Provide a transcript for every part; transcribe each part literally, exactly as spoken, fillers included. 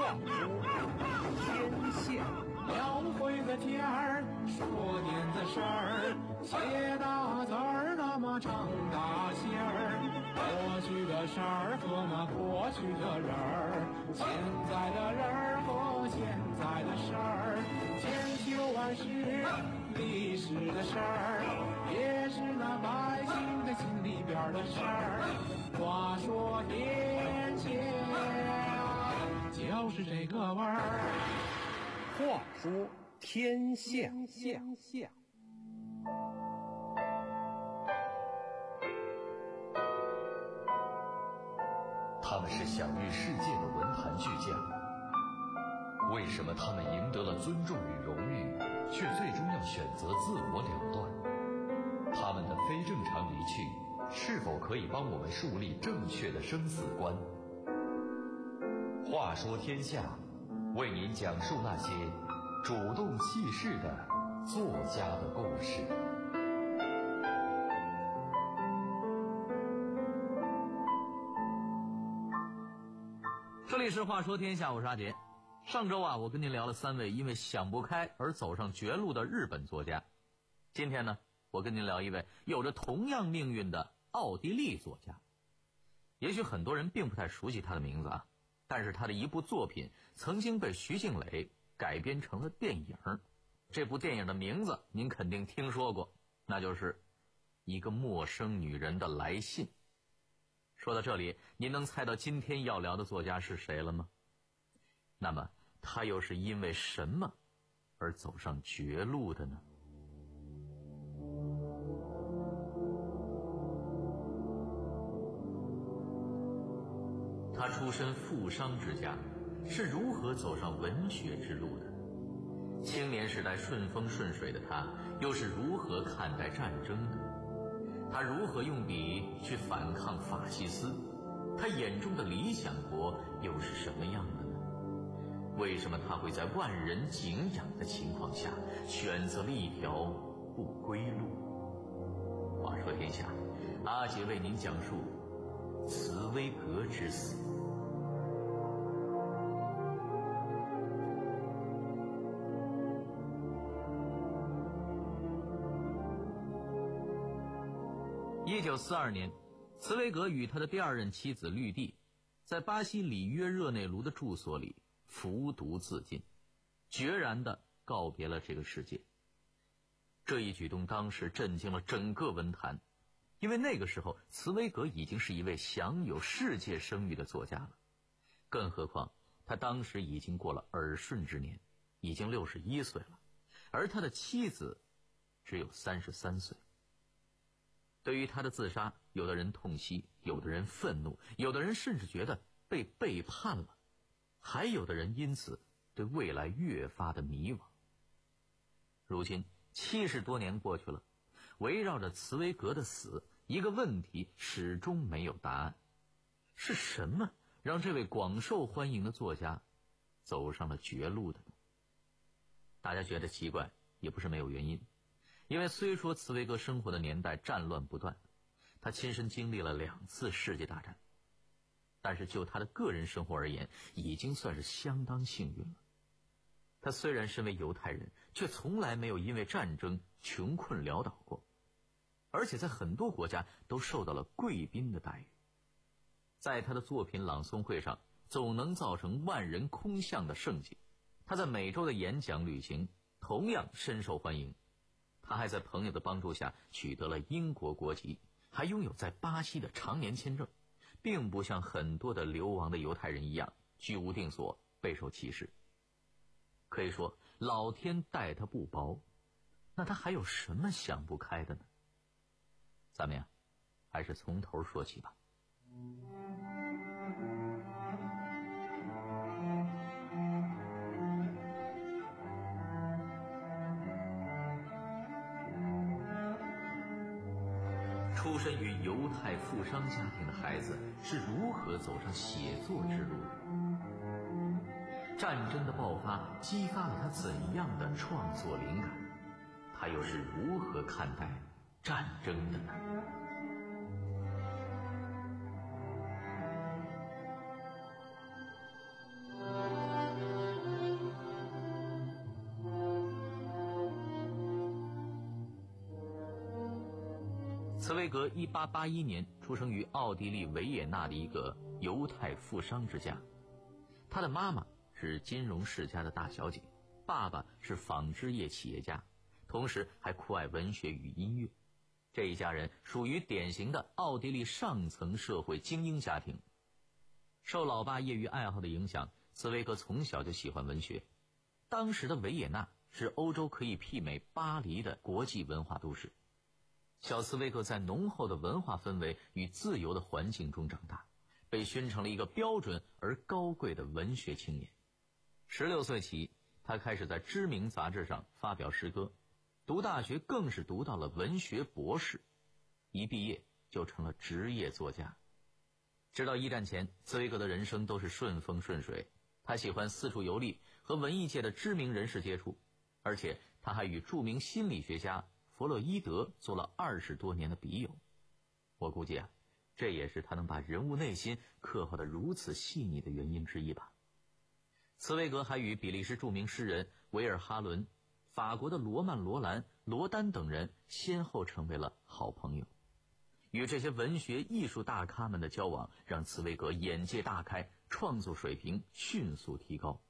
天下描绘个天儿，说点子事儿，写大字儿，那么唱大戏儿。过去的事儿和那过去的人儿，现在的人儿和现在的事儿，千秋万世历史的事儿，也是那百姓的心里边的事儿。话说天下，就是这个味儿。 话说天下， 天下。 他们是享誉世界的文坛巨匠，为什么他们赢得了尊重与荣誉，却最终要选择自我了断？他们的非正常离去，是否可以帮我们树立正确的生死观？话说天下，为您讲述那些主动弃世的作家的故事。 这里是话说天下，我是阿杰。上周啊，我跟您聊了三位因为想不开而走上绝路的日本作家。今天呢，我跟您聊一位有着同样命运的奥地利作家。也许很多人并不太熟悉他的名字啊，但是他的一部作品曾经被徐静蕾改编成了电影。这部电影的名字您肯定听说过，那就是《一个陌生女人的来信》。说到这里，您能猜到今天要聊的作家是谁了吗？那么他又是因为什么而走上绝路的呢？他出身富商之家，是如何走上文学之路的？青年时代顺风顺水的他，又是如何看待战争的？他如何用笔去反抗法西斯？他眼中的理想国又是什么样的呢？为什么他会在万人敬仰的情况下选择了一条不归路？话说天下，阿杰为您讲述茨威格之死。一九四二年，茨威格与他的第二任妻子绿地，在巴西里约热内卢的住所里服毒自尽，决然地告别了这个世界。这一举动当时震惊了整个文坛，因为那个时候茨威格已经是一位享有世界声誉的作家了，更何况他当时已经过了耳顺之年，已经六十一岁了，而他的妻子只有三十三岁。对于他的自杀，有的人痛惜，有的人愤怒，有的人甚至觉得被背叛了，还有的人因此对未来越发的迷惘。如今七十多年过去了，围绕着茨威格的死，一个问题始终没有答案：是什么让这位广受欢迎的作家走上了绝路的呢？大家觉得奇怪，也不是没有原因。因为虽说茨威格生活的年代战乱不断，他亲身经历了两次世界大战，但是就他的个人生活而言，已经算是相当幸运了。他虽然身为犹太人，却从来没有因为战争穷困潦倒过，而且在很多国家都受到了贵宾的待遇。在他的作品朗诵会上，总能造成万人空巷的盛景。他在美洲的演讲旅行同样深受欢迎。他还在朋友的帮助下取得了英国国籍，还拥有在巴西的常年签证，并不像很多的流亡的犹太人一样居无定所，备受歧视。可以说老天待他不薄，那他还有什么想不开的呢？咱们呀，还是从头说起吧。出身于犹太富商家庭的孩子是如何走上写作之路的？战争的爆发激发了他怎样的创作灵感？他又是如何看待战争的呢？ 茨威格一八八一年出生于奥地利维也纳的一个犹太富商之家，他的妈妈是金融世家的大小姐，爸爸是纺织业企业家，同时还酷爱文学与音乐。这一家人属于典型的奥地利上层社会精英家庭。受老爸业余爱好的影响，茨威格从小就喜欢文学。当时的维也纳是欧洲可以媲美巴黎的国际文化都市。小茨威格在浓厚的文化氛围与自由的环境中长大，被熏成了一个标准而高贵的文学青年。十六岁起，他开始在知名杂志上发表诗歌，读大学更是读到了文学博士，一毕业就成了职业作家。直到一战前，茨威格的人生都是顺风顺水，他喜欢四处游历，和文艺界的知名人士接触，而且他还与著名心理学家弗洛伊德做了二十多年的笔友。我估计啊，这也是他能把人物内心刻画得如此细腻的原因之一吧。茨威格还与比利时著名诗人维尔哈伦、法国的罗曼·罗兰、罗丹等人先后成为了好朋友。与这些文学艺术大咖们的交往，让茨威格眼界大开，创作水平迅速提高。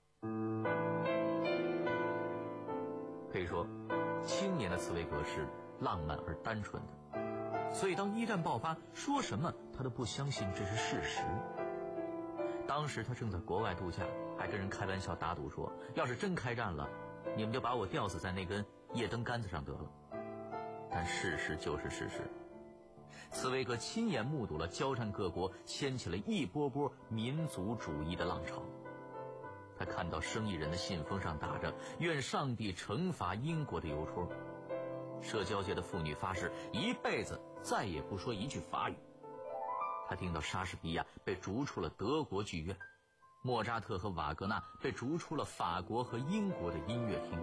可以说，青年的茨威格是浪漫而单纯的，所以当一战爆发，说什么他都不相信这是事实。当时他正在国外度假，还跟人开玩笑打赌说，要是真开战了，你们就把我吊死在那根夜灯杆子上得了。但事实就是事实，茨威格亲眼目睹了交战各国掀起了一波波民族主义的浪潮。他看到生意人的信封上打着愿上帝惩罚英国的邮戳，社交界的妇女发誓一辈子再也不说一句法语。他听到莎士比亚被逐出了德国剧院，莫扎特和瓦格纳被逐出了法国和英国的音乐厅。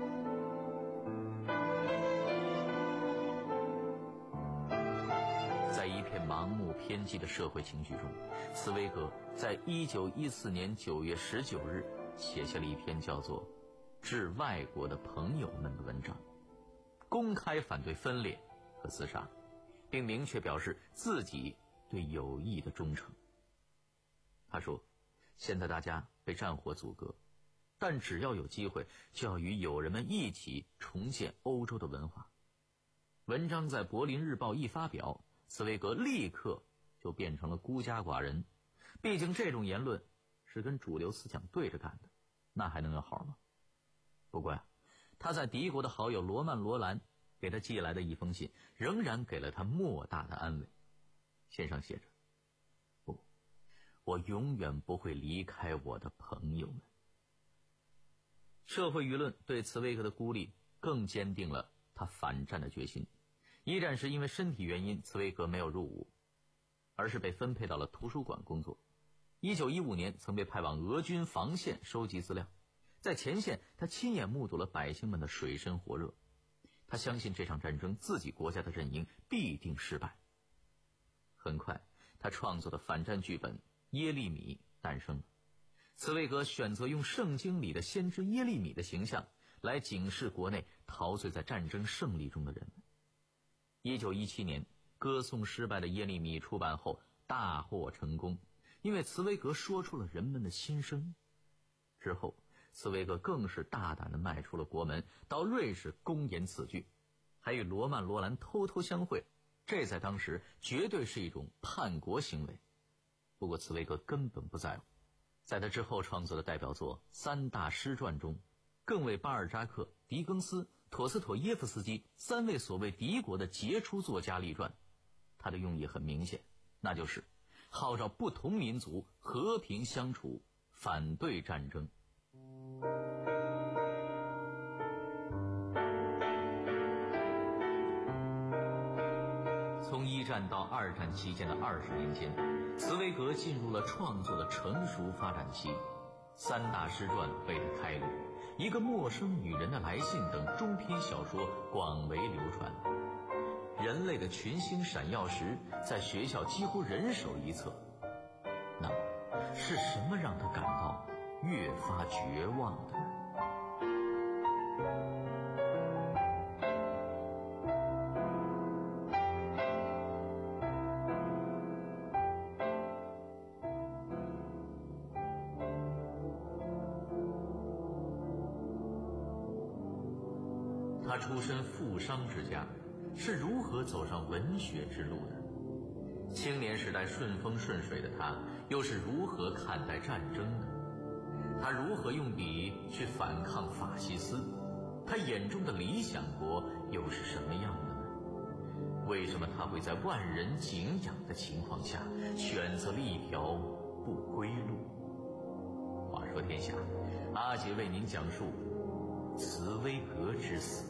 在一片盲目偏激的社会情绪中，茨威格在一九一四年九月十九日写下了一篇叫做《致外国的朋友们》的文章，公开反对分裂和自杀，并明确表示自己对友谊的忠诚。他说，现在大家被战火阻隔，但只要有机会，就要与友人们一起重建欧洲的文化。文章在柏林日报一发表，茨威格立刻就变成了孤家寡人。毕竟这种言论是跟主流思想对着干的，那还能有好吗？不过呀，他在敌国的好友罗曼·罗兰给他寄来的一封信，仍然给了他莫大的安慰。信上写着，不，我永远不会离开我的朋友们。社会舆论对茨威格的孤立更坚定了他反战的决心。一战时因为身体原因，茨威格没有入伍，而是被分配到了图书馆工作。一九一五年曾被派往俄军防线收集资料，在前线他亲眼目睹了百姓们的水深火热。他相信这场战争自己国家的阵营必定失败。很快，他创作的反战剧本《耶利米》诞生了。茨威格选择用圣经里的先知耶利米的形象来警示国内陶醉在战争胜利中的人们。一九一七年，歌颂失败的耶利米出版后大获成功，因为茨威格说出了人们的心声。之后，茨威格更是大胆地迈出了国门，到瑞士公演此剧，还与罗曼·罗兰偷偷相会，这在当时绝对是一种叛国行为。不过茨威格根本不在乎，在他之后创作的代表作《三大师传》中，更为巴尔扎克、狄更斯、陀思妥耶夫斯基三位所谓敌国的杰出作家立传。他的用意很明显，那就是号召不同民族和平相处，反对战争。从一战到二战期间的二十年间，茨威格进入了创作的成熟发展期。三大师传为他开路，一个陌生女人的来信等中篇小说广为流传。人类的群星闪耀时，在学校几乎人手一册。那么是什么让他感到越发绝望的呢？ 他出身富商之家，是如何走上文学之路的？青年时代顺风顺水的他，又是如何看待战争的？他如何用笔去反抗法西斯？他眼中的理想国又是什么样的呢？为什么他会在万人敬仰的情况下，选择了一条不归路？话说天下，阿杰为您讲述茨威格之死。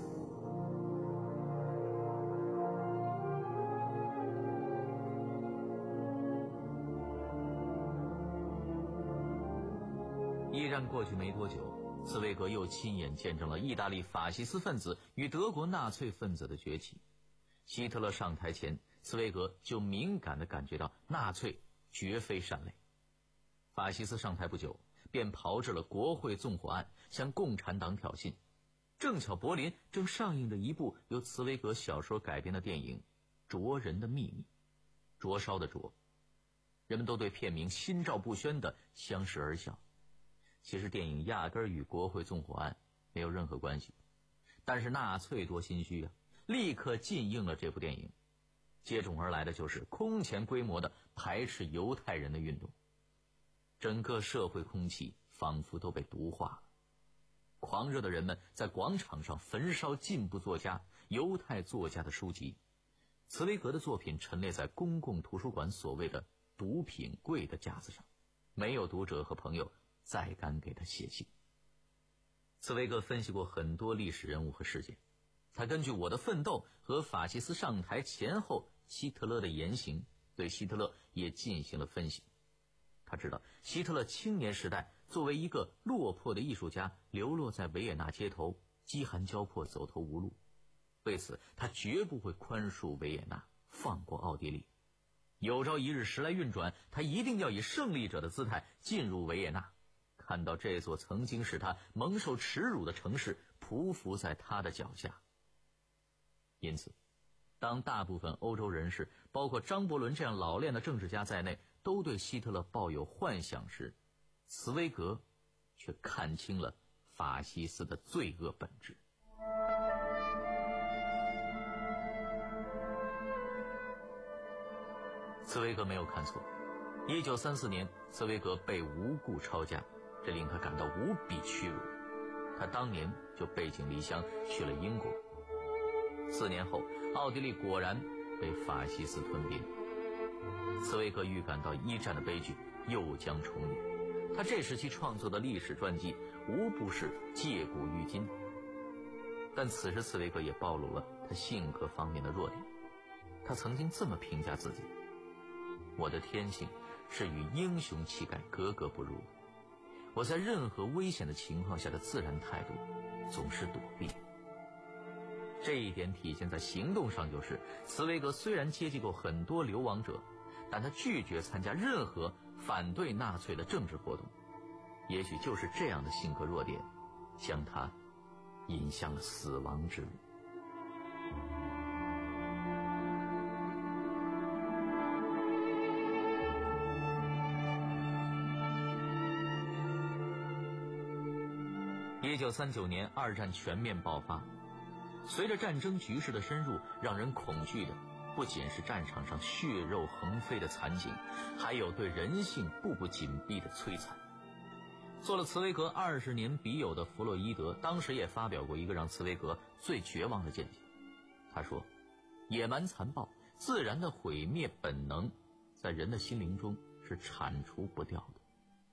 一战过去没多久，茨威格又亲眼见证了意大利法西斯分子与德国纳粹分子的崛起。希特勒上台前，茨威格就敏感地感觉到纳粹绝非善类。法西斯上台不久，便炮制了国会纵火案，向共产党挑衅。正巧柏林正上映着一部由茨威格小说改编的电影《灼人的秘密》，灼烧的灼，人们都对片名心照不宣地相视而笑。其实电影压根儿与国会纵火案没有任何关系，但是纳粹多心虚啊，立刻禁映了这部电影。接踵而来的就是空前规模的排斥犹太人的运动，整个社会空气仿佛都被毒化了。狂热的人们在广场上焚烧进步作家、犹太作家的书籍，茨威格的作品陈列在公共图书馆所谓的毒品柜的架子上，没有读者和朋友再敢给他写信。茨威格分析过很多历史人物和事件，他根据《我的奋斗》和法西斯上台前后希特勒的言行，对希特勒也进行了分析。他知道希特勒青年时代作为一个落魄的艺术家，流落在维也纳街头，饥寒交迫，走投无路。为此他绝不会宽恕维也纳，放过奥地利。有朝一日时来运转，他一定要以胜利者的姿态进入维也纳，看到这座曾经使他蒙受耻辱的城市匍匐在他的脚下。因此当大部分欧洲人士，包括张伯伦这样老练的政治家在内，都对希特勒抱有幻想时，茨威格却看清了法西斯的罪恶本质。茨威格没有看错，一九三四年茨威格被无故抄家，这令他感到无比屈辱。他当年就背井离乡去了英国。四年后，奥地利果然被法西斯吞并。茨威格预感到一战的悲剧又将重演，他这时期创作的历史传记无不是借古喻今。但此时茨威格也暴露了他性格方面的弱点。他曾经这么评价自己：我的天性是与英雄气概格格不入的，我在任何危险的情况下的自然态度总是躲避。这一点体现在行动上，就是茨威格虽然接济过很多流亡者，但他拒绝参加任何反对纳粹的政治活动。也许就是这样的性格弱点，将他引向了死亡之路。一九三九年，二战全面爆发。随着战争局势的深入，让人恐惧的不仅是战场上血肉横飞的惨景，还有对人性步步紧逼的摧残。做了茨威格二十年笔友的弗洛伊德，当时也发表过一个让茨威格最绝望的见解。他说：野蛮残暴、自然的毁灭本能，在人的心灵中是铲除不掉的。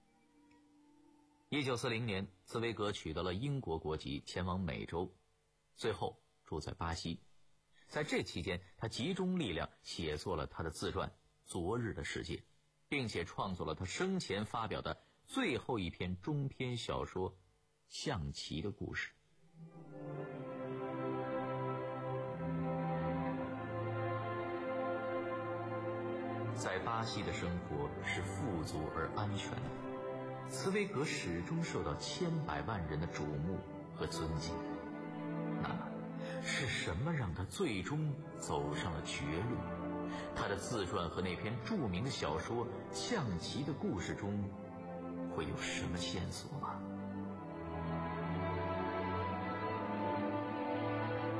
一九四零年，茨威格取得了英国国籍，前往美洲，最后住在巴西。在这期间，他集中力量写作了他的自传《昨日的世界》，并且创作了他生前发表的最后一篇中篇小说《象棋的故事》。在巴西的生活是富足而安全的，茨威格始终受到千百万人的瞩目和尊敬。那么是什么让他最终走上了绝路？他的自传和那篇著名的小说《象棋的故事》中会有什么线索吗？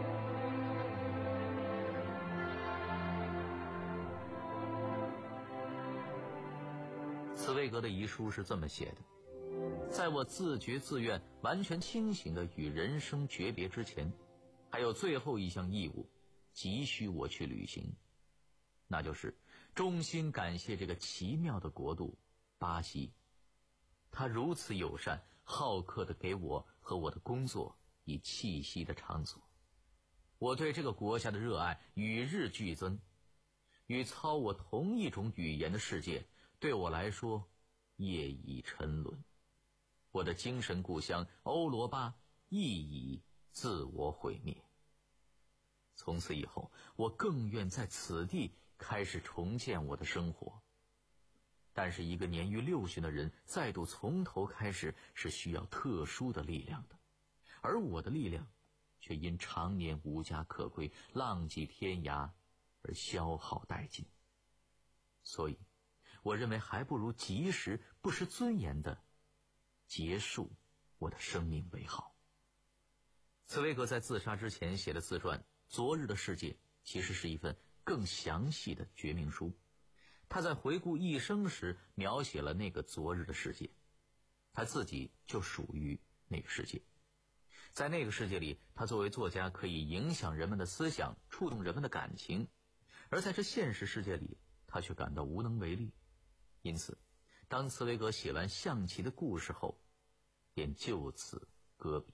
茨威格的遗书是这么写的：在我自觉自愿完全清醒的与人生诀别之前，还有最后一项义务急需我去履行，那就是衷心感谢这个奇妙的国度巴西，他如此友善好客地给我和我的工作以栖息的场所。我对这个国家的热爱与日俱增，与操我同一种语言的世界对我来说业已沉沦，我的精神故乡欧罗巴亦已自我毁灭。从此以后，我更愿在此地开始重建我的生活。但是一个年逾六旬的人再度从头开始是需要特殊的力量的，而我的力量却因常年无家可归，浪迹天涯而消耗殆尽。所以我认为还不如及时不失尊严的结束我的生命为好。茨威格在自杀之前写的自传《昨日的世界》其实是一份更详细的绝命书。他在回顾一生时描写了那个昨日的世界，他自己就属于那个世界。在那个世界里，他作为作家可以影响人们的思想，触动人们的感情，而在这现实世界里，他却感到无能为力。因此当茨威格写完象棋的故事后，便就此搁笔。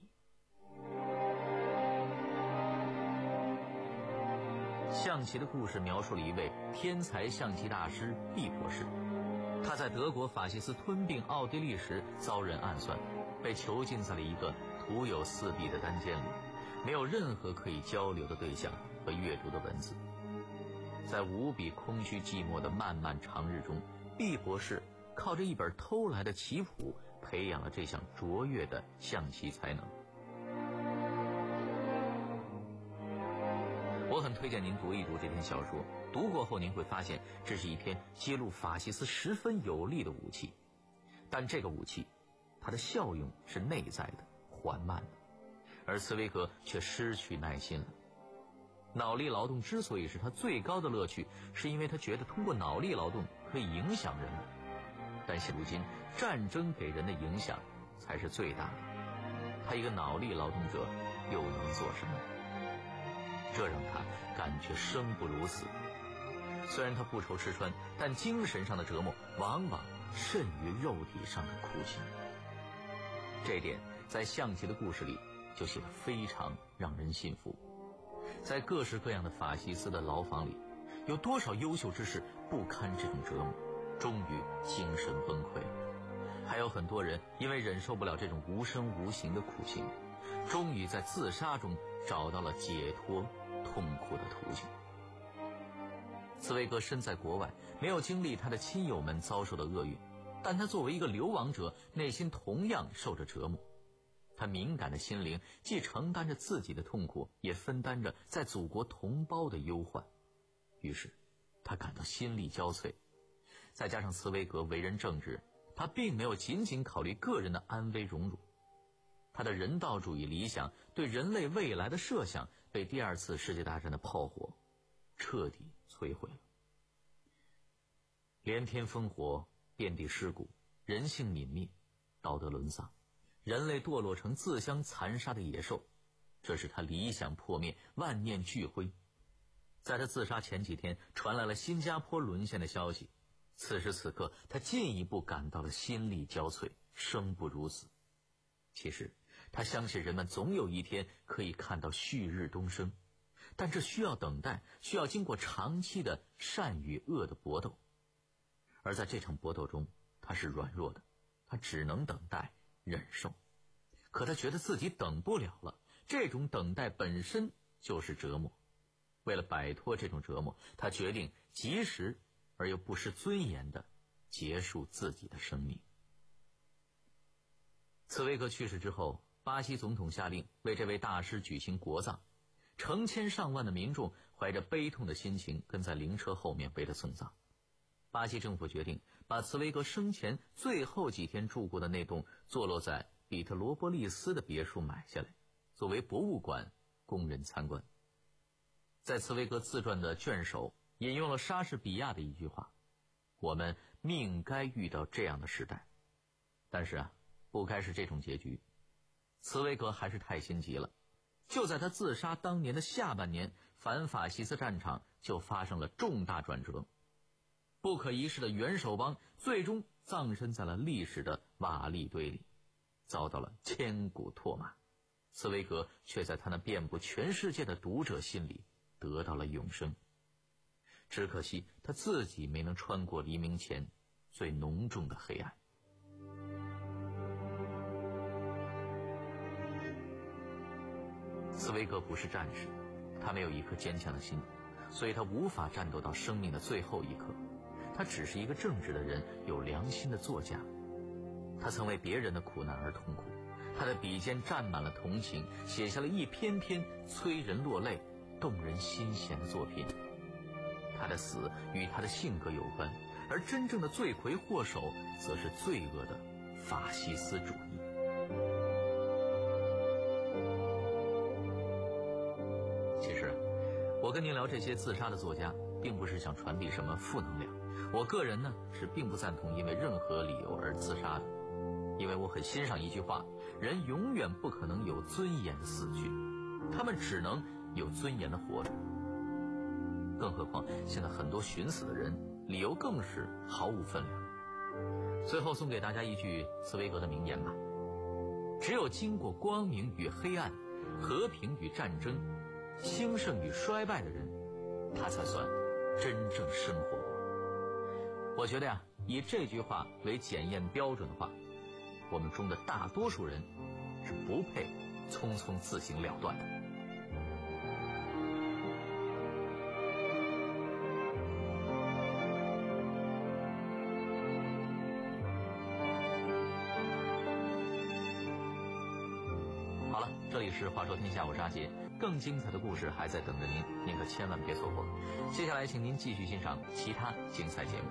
象棋的故事描述了一位天才象棋大师毕博士，他在德国法西斯吞并奥地利时遭人暗算，被囚禁在了一个徒有四壁的单间里，没有任何可以交流的对象和阅读的文字。在无比空虚寂寞的漫漫长日中，毕博士靠着一本偷来的棋谱培养了这项卓越的象棋才能。我很推荐您读一读这篇小说，读过后您会发现这是一篇揭露法西斯十分有力的武器，但这个武器它的效用是内在的、缓慢的，而茨威格却失去耐心了。脑力劳动之所以是他最高的乐趣，是因为他觉得通过脑力劳动可以影响人们，但现如今战争给人的影响才是最大的，他一个脑力劳动者又能做什么？这让他感觉生不如死。虽然他不愁吃穿，但精神上的折磨往往甚于肉体上的苦刑。这一点在象棋的故事里就写得非常让人信服。在各式各样的法西斯的牢房里，有多少优秀之士不堪这种折磨，终于精神崩溃了。还有很多人因为忍受不了这种无声无形的苦刑，终于在自杀中找到了解脱痛苦的途径。茨威格身在国外，没有经历他的亲友们遭受的厄运，但他作为一个流亡者，内心同样受着折磨。他敏感的心灵既承担着自己的痛苦，也分担着在祖国同胞的忧患，于是他感到心力交瘁。再加上茨威格为人正直，他并没有仅仅考虑个人的安危荣辱，他的人道主义理想对人类未来的设想被第二次世界大战的炮火彻底摧毁了。连天烽火，遍地尸骨，人性泯灭，道德沦丧，人类堕落成自相残杀的野兽，这是他理想破灭，万念俱灰。在他自杀前几天，传来了新加坡沦陷的消息，此时此刻他进一步感到了心力交瘁，生不如死。其实他相信人们总有一天可以看到旭日东升，但这需要等待，需要经过长期的善与恶的搏斗。而在这场搏斗中，他是软弱的，他只能等待忍受。可他觉得自己等不了了，这种等待本身就是折磨。为了摆脱这种折磨，他决定及时而又不失尊严地结束自己的生命。茨威格去世之后，巴西总统下令为这位大师举行国葬，成千上万的民众怀着悲痛的心情跟在灵车后面为他送葬。巴西政府决定把茨威格生前最后几天住过的那栋坐落在比特罗波利斯的别墅买下来，作为博物馆供人参观。在茨威格自传的卷首引用了莎士比亚的一句话：我们面命该遇到这样的时代。但是啊，不该是这种结局。茨威格还是太心急了。就在他自杀当年的下半年，反法西斯战场就发生了重大转折。不可一世的元首帮最终葬身在了历史的瓦砾堆里，遭到了千古唾骂。茨威格却在他那遍布全世界的读者心里得到了永生。只可惜他自己没能穿过黎明前最浓重的黑暗。茨威格不是战士，他没有一颗坚强的心，所以他无法战斗到生命的最后一刻。他只是一个正直的人，有良心的作家。他曾为别人的苦难而痛苦，他的笔尖沾满了同情，写下了一篇篇催人落泪、动人心弦的作品。他的死与他的性格有关，而真正的罪魁祸首则是罪恶的法西斯主义。其实我跟您聊这些自杀的作家，并不是想传递什么负能量。我个人呢是并不赞同因为任何理由而自杀的，因为我很欣赏一句话：人永远不可能有尊严的死去，他们只能有尊严的活着。更何况现在很多寻死的人，理由更是毫无分量。最后送给大家一句茨威格的名言吧：只有经过光明与黑暗、和平与战争、兴盛与衰败的人，他才算真正生活过。我觉得呀，以这句话为检验标准的话，我们中的大多数人是不配匆匆自行了断的。好了，这里是话说天下，我是阿杰，更精彩的故事还在等着您，您可千万别错过。接下来请您继续欣赏其他精彩节目。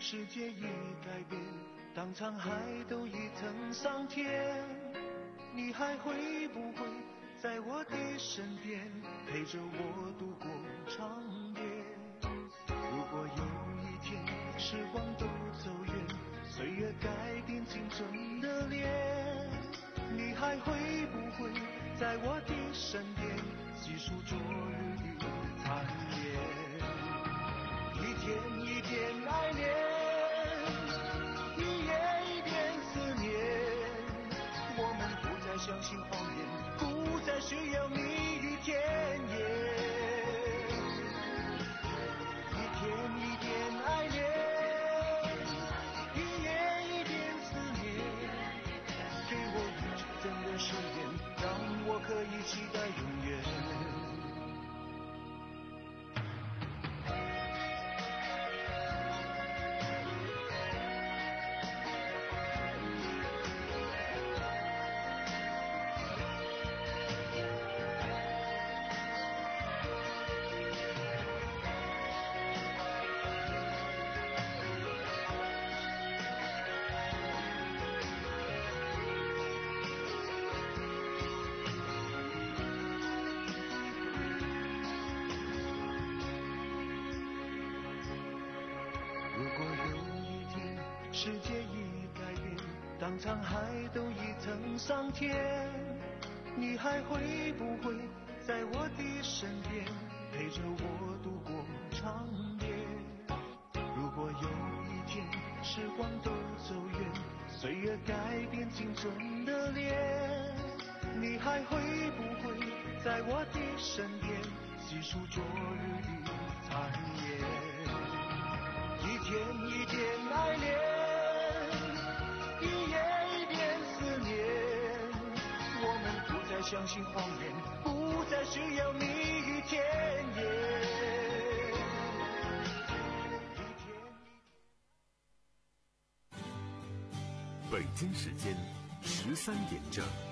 世界已改变，当沧海都已腾上天，你还会不会在我的身边，陪着我度过长夜？如果有一天时光都走远，岁月改变青春的脸，你还会不会在我的身边，细数昨日的残烟？一天一点爱恋，一夜一点思念，我们不再相信谎言，不再需要蜜语甜言。一天一点爱恋，一夜一点思念，给我一真的誓言，让我可以期待永远。如果有一天世界已改变，当沧海都已腾上天，你还会不会在我的身边，陪着我度过长夜？如果有一天时光都走远，岁月改变青春的脸，你还会不会在我的身边，细数昨日的残烟？一天一点爱恋，一夜一点思念，我们不再相信谎言，不再需要蜜语甜言。 北京时间十三点整。